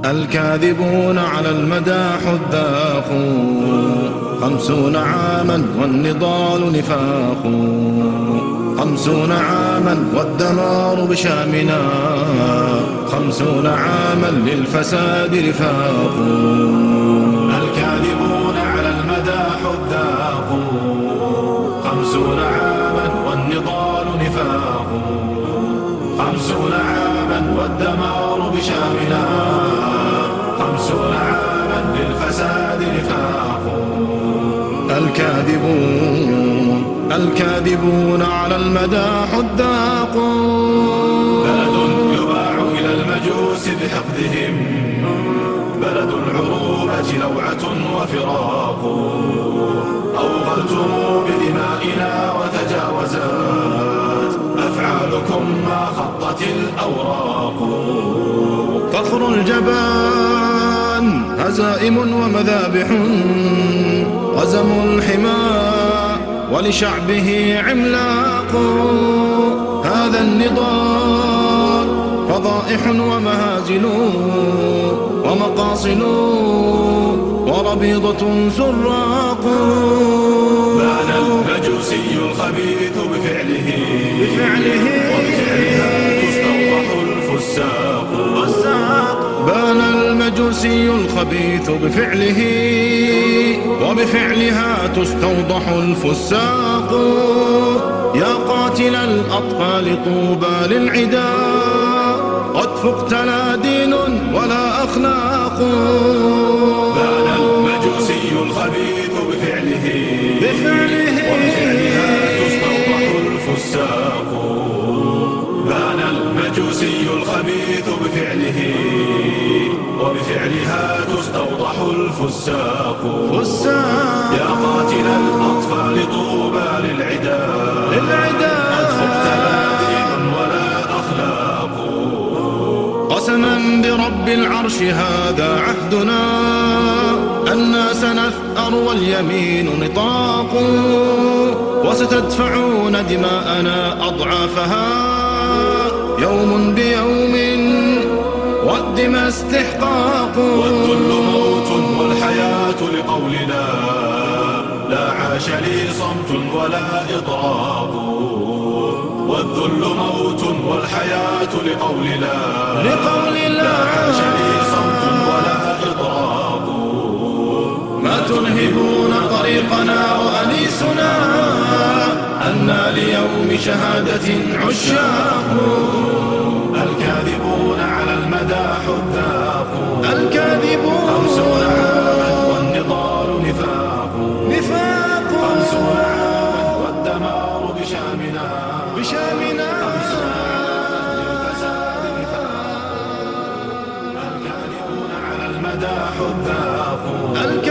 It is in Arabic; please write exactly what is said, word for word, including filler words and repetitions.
الكاذبون على المدى حذاق، خمسون عاما والنضال نفاق، خمسون عاما والدمار بشامنا، خمسون عاما للفساد رفاق. الكاذبون على المدى حذاق، خمسون عاما والنضال نفاق، خمسون عاما والدمار بشامنا، خمسون عاما للفساد رفاق. الكاذبون الكاذبون على المدى حذاق، بلد يباع إلى المجوس بحقدهم، بلد العروبة لوعة وفراق، أوغلتم بدمائنا وتجاوزت أفعالكم ما خطت الأوراق. فخر الجبان هزائم ومذابح، غزموا الحمى ولشعبه عملاق. هذا النضال فضائح ومهازل ومقاصل وربيضة سراق. بان المجوسي الخبيث بفعله بفعله وبفعلها تستوضح الفساق. بان المجوسي الخبيث بفعله وبفعلها تستوضح الفساق. يا قاتل الأطفال طوبى للعدا، قد فقت لا دين ولا أخلاق. بان المجوسي الخبيث بفعله بفعله وبفعلها تستوضح الفساق. بان المجوسي الخبيث بفعله وبفعلها تستوضح الفساق. فساق. يا قاتل الأطفال طوبى للعدا، للعدا قد فقت لا دين ولا أخلاق. قسما برب العرش هذا عهدنا، أنا سنثأر واليمين نطاق، وستدفعون دماءنا أضعافها يوم بيوم والدماء استحقاق. والذل موت والحياة لقولنا، لا عاش لي صمت ولا إطراق. والذل موت والحياة لقولنا، لقولنا لا عاش لي صمت ولا إطراق. ما تنهبون طريقنا وأنيسنا، أنا ليوم شهادة عشاق. الكاذبون على المدى حذاق، الكاذبون خمسون عاما والنضال نفاق، نفاق خمسون عاما والدمار بشامنا، بشامنا خمسون عاما للفساد نفاق. الكاذبون على المدى حذاق.